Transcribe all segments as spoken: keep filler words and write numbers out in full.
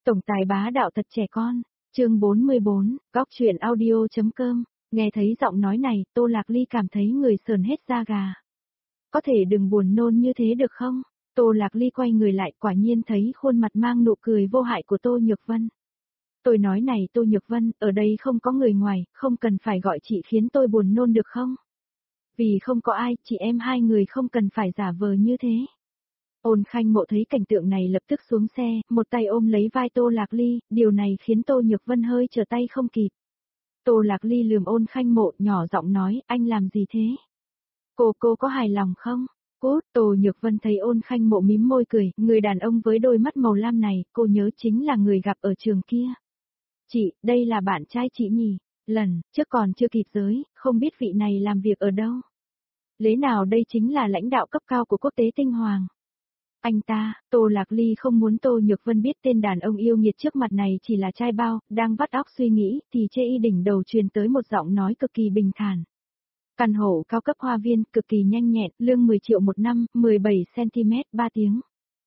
Tổng tài bá đạo thật trẻ con, chương bốn mươi bốn, góc truyện audio.com, nghe thấy giọng nói này, Tô Lạc Ly cảm thấy người sờn hết da gà. Có thể đừng buồn nôn như thế được không? Tô Lạc Ly quay người lại quả nhiên thấy khuôn mặt mang nụ cười vô hại của Tô Nhược Vân. Tôi nói này Tô Nhược Vân, ở đây không có người ngoài, không cần phải gọi chị khiến tôi buồn nôn được không? Vì không có ai, chị em hai người không cần phải giả vờ như thế. Ôn Khanh Mộ thấy cảnh tượng này lập tức xuống xe, một tay ôm lấy vai Tô Lạc Ly, điều này khiến Tô Nhược Vân hơi trở tay không kịp. Tô Lạc Ly lườm Ôn Khanh Mộ nhỏ giọng nói, anh làm gì thế? Cô cô có hài lòng không? Cút, Tô Nhược Vân thấy Ôn Khanh Mộ mím môi cười, người đàn ông với đôi mắt màu lam này, cô nhớ chính là người gặp ở trường kia. Chị, đây là bạn trai chị nhỉ? Lần, trước còn chưa kịp giới, không biết vị này làm việc ở đâu. Lẽ nào đây chính là lãnh đạo cấp cao của quốc tế tinh hoàng? Anh ta, Tô Lạc Ly không muốn Tô Nhược Vân biết tên đàn ông yêu nghiệt trước mặt này chỉ là trai bao, đang vắt óc suy nghĩ, thì chê y đỉnh đầu truyền tới một giọng nói cực kỳ bình thản. Căn hộ cao cấp hoa viên, cực kỳ nhanh nhẹn, lương mười triệu một năm, mười bảy xăng-ti-mét, ba tiếng.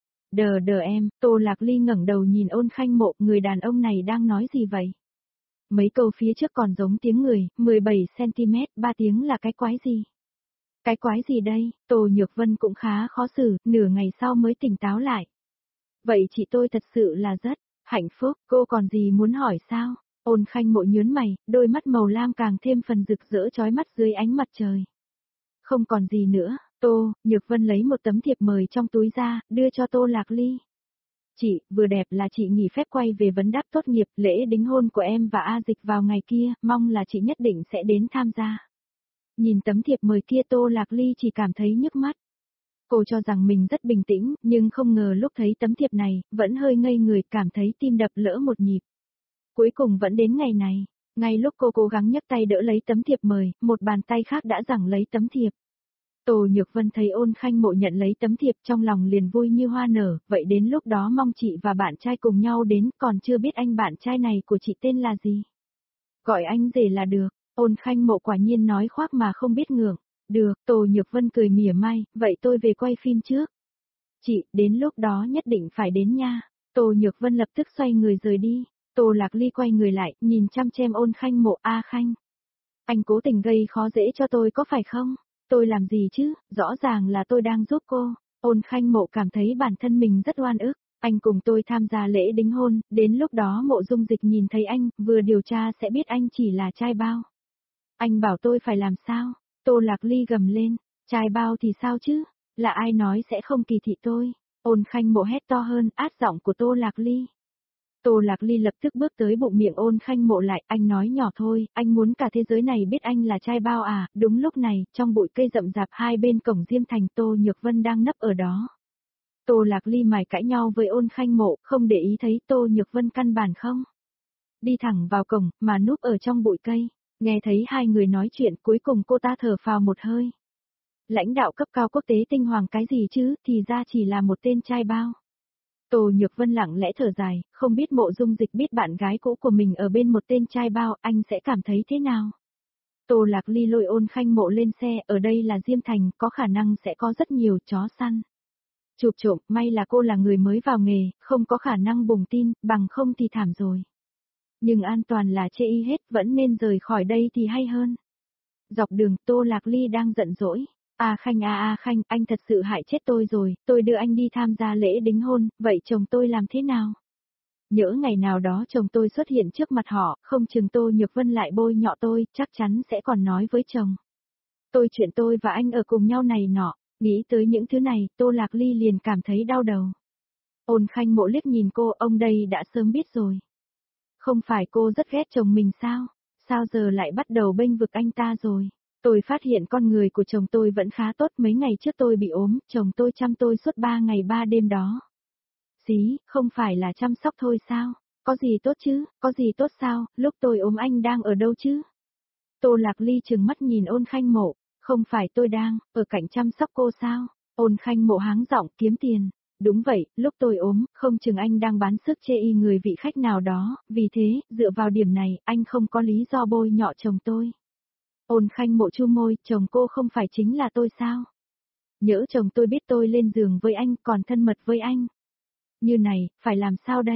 Đờ đờ em, Tô Lạc Ly ngẩng đầu nhìn Ôn Khanh Mộ, người đàn ông này đang nói gì vậy? Mấy câu phía trước còn giống tiếng người, mười bảy xăng-ti-mét, ba tiếng là cái quái gì? Cái quái gì đây? Tô Nhược Vân cũng khá khó xử, nửa ngày sau mới tỉnh táo lại. Vậy chị tôi thật sự là rất hạnh phúc, cô còn gì muốn hỏi sao? Ôn Khanh Mộ nhớn mày, đôi mắt màu lam càng thêm phần rực rỡ chói mắt dưới ánh mặt trời. Không còn gì nữa, Tô Nhược Vân lấy một tấm thiệp mời trong túi ra, đưa cho Tô Lạc Ly. Chị, vừa đẹp là chị nghỉ phép quay về vấn đáp tốt nghiệp, lễ đính hôn của em và A Dịch vào ngày kia, mong là chị nhất định sẽ đến tham gia. Nhìn tấm thiệp mời kia Tô Lạc Ly chỉ cảm thấy nhức mắt. Cô cho rằng mình rất bình tĩnh, nhưng không ngờ lúc thấy tấm thiệp này, vẫn hơi ngây người, cảm thấy tim đập lỡ một nhịp. Cuối cùng vẫn đến ngày này, ngay lúc cô cố gắng nhấc tay đỡ lấy tấm thiệp mời, một bàn tay khác đã giằng lấy tấm thiệp. Tô Nhược Vân thấy Ôn Khanh Mộ nhận lấy tấm thiệp trong lòng liền vui như hoa nở, vậy đến lúc đó mong chị và bạn trai cùng nhau đến, còn chưa biết anh bạn trai này của chị tên là gì. Gọi anh rể là được. Ôn Khanh Mộ quả nhiên nói khoác mà không biết ngượng. Được, Tô Nhược Vân cười mỉa mai, vậy tôi về quay phim trước. Chị, đến lúc đó nhất định phải đến nha. Tô Nhược Vân lập tức xoay người rời đi. Tô Lạc Ly quay người lại, nhìn chăm chăm Ôn Khanh Mộ. A Khanh, anh cố tình gây khó dễ cho tôi có phải không? Tôi làm gì chứ, rõ ràng là tôi đang giúp cô. Ôn Khanh Mộ cảm thấy bản thân mình rất oan ức. Anh cùng tôi tham gia lễ đính hôn, đến lúc đó Mộ Dung Dịch nhìn thấy anh, vừa điều tra sẽ biết anh chỉ là trai bao. Anh bảo tôi phải làm sao? Tô Lạc Ly gầm lên, trai bao thì sao chứ? Là ai nói sẽ không kỳ thị tôi? Ôn Khanh Mộ hét to hơn, át giọng của Tô Lạc Ly. Tô Lạc Ly lập tức bước tới bụng miệng Ôn Khanh Mộ lại, anh nói nhỏ thôi, anh muốn cả thế giới này biết anh là trai bao à? Đúng lúc này, trong bụi cây rậm rạp hai bên cổng Diêm Thành, Tô Nhược Vân đang nấp ở đó. Tô Lạc Ly mải cãi nhau với Ôn Khanh Mộ, không để ý thấy Tô Nhược Vân căn bản không đi thẳng vào cổng, mà núp ở trong bụi cây. Nghe thấy hai người nói chuyện, cuối cùng cô ta thở phào một hơi. Lãnh đạo cấp cao quốc tế tinh hoàng cái gì chứ, thì ra chỉ là một tên trai bao. Tô Nhược Vân lặng lẽ thở dài, không biết Mộ Dung Dịch biết bạn gái cũ của mình ở bên một tên trai bao, anh sẽ cảm thấy thế nào? Tô Lạc Ly lôi Ôn Khanh Mộ lên xe, ở đây là Diêm Thành, có khả năng sẽ có rất nhiều chó săn. Chụp trộm, may là cô là người mới vào nghề, không có khả năng bùng tin, bằng không thì thảm rồi. Nhưng an toàn là chê y hết, vẫn nên rời khỏi đây thì hay hơn. Dọc đường, Tô Lạc Ly đang giận dỗi. A Khanh a A Khanh, anh thật sự hại chết tôi rồi, tôi đưa anh đi tham gia lễ đính hôn, vậy chồng tôi làm thế nào? Nhỡ ngày nào đó chồng tôi xuất hiện trước mặt họ, không chừng Tô Nhược Vân lại bôi nhọ tôi, chắc chắn sẽ còn nói với chồng. Tôi chuyện tôi và anh ở cùng nhau này nọ, nghĩ tới những thứ này, Tô Lạc Ly liền cảm thấy đau đầu. Ôn Khanh Mộ liếc nhìn cô, ông đây đã sớm biết rồi. Không phải cô rất ghét chồng mình sao? Sao giờ lại bắt đầu bênh vực anh ta rồi? Tôi phát hiện con người của chồng tôi vẫn khá tốt, mấy ngày trước tôi bị ốm, chồng tôi chăm tôi suốt ba ngày ba đêm đó. Xí, không phải là chăm sóc thôi sao? Có gì tốt chứ, có gì tốt sao, lúc tôi ốm anh đang ở đâu chứ? Tô Lạc Ly trừng mắt nhìn Ôn Khanh Mộ, không phải tôi đang ở cạnh chăm sóc cô sao? Ôn Khanh Mộ háng giọng, kiếm tiền. Đúng vậy, lúc tôi ốm, không chừng anh đang bán sức chê y người vị khách nào đó, vì thế, dựa vào điểm này, anh không có lý do bôi nhọ chồng tôi. Ôn Khanh Mộ chu môi, chồng cô không phải chính là tôi sao? Nhỡ chồng tôi biết tôi lên giường với anh, còn thân mật với anh. Như này, phải làm sao đây?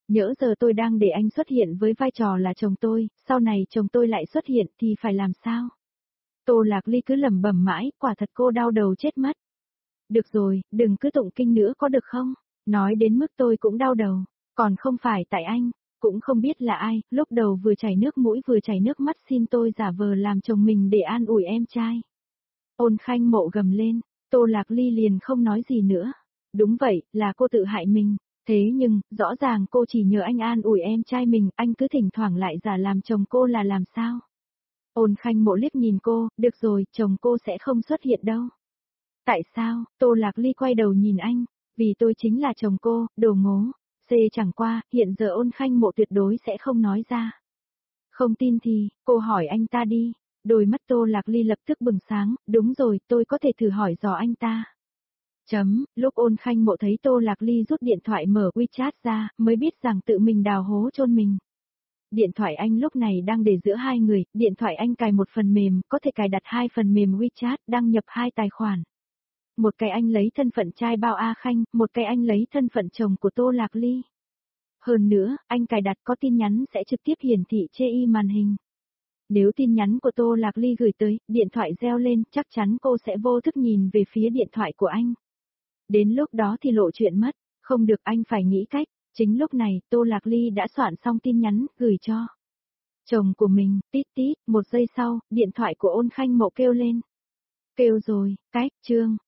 Nhỡ giờ tôi đang để anh xuất hiện với vai trò là chồng tôi, sau này chồng tôi lại xuất hiện thì phải làm sao? Tô Lạc Ly cứ lẩm bẩm mãi, quả thật cô đau đầu chết mất. Được rồi, đừng cứ tụng kinh nữa có được không? Nói đến mức tôi cũng đau đầu, còn không phải tại anh, cũng không biết là ai, lúc đầu vừa chảy nước mũi vừa chảy nước mắt xin tôi giả vờ làm chồng mình để an ủi em trai. Ôn Khanh Mộ gầm lên, Tô Lạc Ly liền không nói gì nữa. Đúng vậy, là cô tự hại mình. Thế nhưng, rõ ràng cô chỉ nhờ anh an ủi em trai mình, anh cứ thỉnh thoảng lại giả làm chồng cô là làm sao? Ôn Khanh Mộ liếc nhìn cô, được rồi, chồng cô sẽ không xuất hiện đâu. Tại sao? Tô Lạc Ly quay đầu nhìn anh, vì tôi chính là chồng cô, đồ ngố. C chẳng qua, hiện giờ Ôn Khanh Mộ tuyệt đối sẽ không nói ra. Không tin thì, cô hỏi anh ta đi. Đôi mắt Tô Lạc Ly lập tức bừng sáng, đúng rồi, tôi có thể thử hỏi dò anh ta. Chấm, lúc Ôn Khanh Mộ thấy Tô Lạc Ly rút điện thoại mở WeChat ra, mới biết rằng tự mình đào hố chôn mình. Điện thoại anh lúc này đang để giữa hai người, điện thoại anh cài một phần mềm, có thể cài đặt hai phần mềm WeChat, đăng nhập hai tài khoản. Một cái anh lấy thân phận trai bao A Khanh, một cái anh lấy thân phận chồng của Tô Lạc Ly. Hơn nữa, anh cài đặt có tin nhắn sẽ trực tiếp hiển thị trên y màn hình. Nếu tin nhắn của Tô Lạc Ly gửi tới, điện thoại reo lên, chắc chắn cô sẽ vô thức nhìn về phía điện thoại của anh. Đến lúc đó thì lộ chuyện mất, không được anh phải nghĩ cách. Chính lúc này, Tô Lạc Ly đã soạn xong tin nhắn, gửi cho chồng của mình, tít tít, một giây sau, điện thoại của Ôn Khanh Mộ kêu lên. Kêu rồi, cách, chương.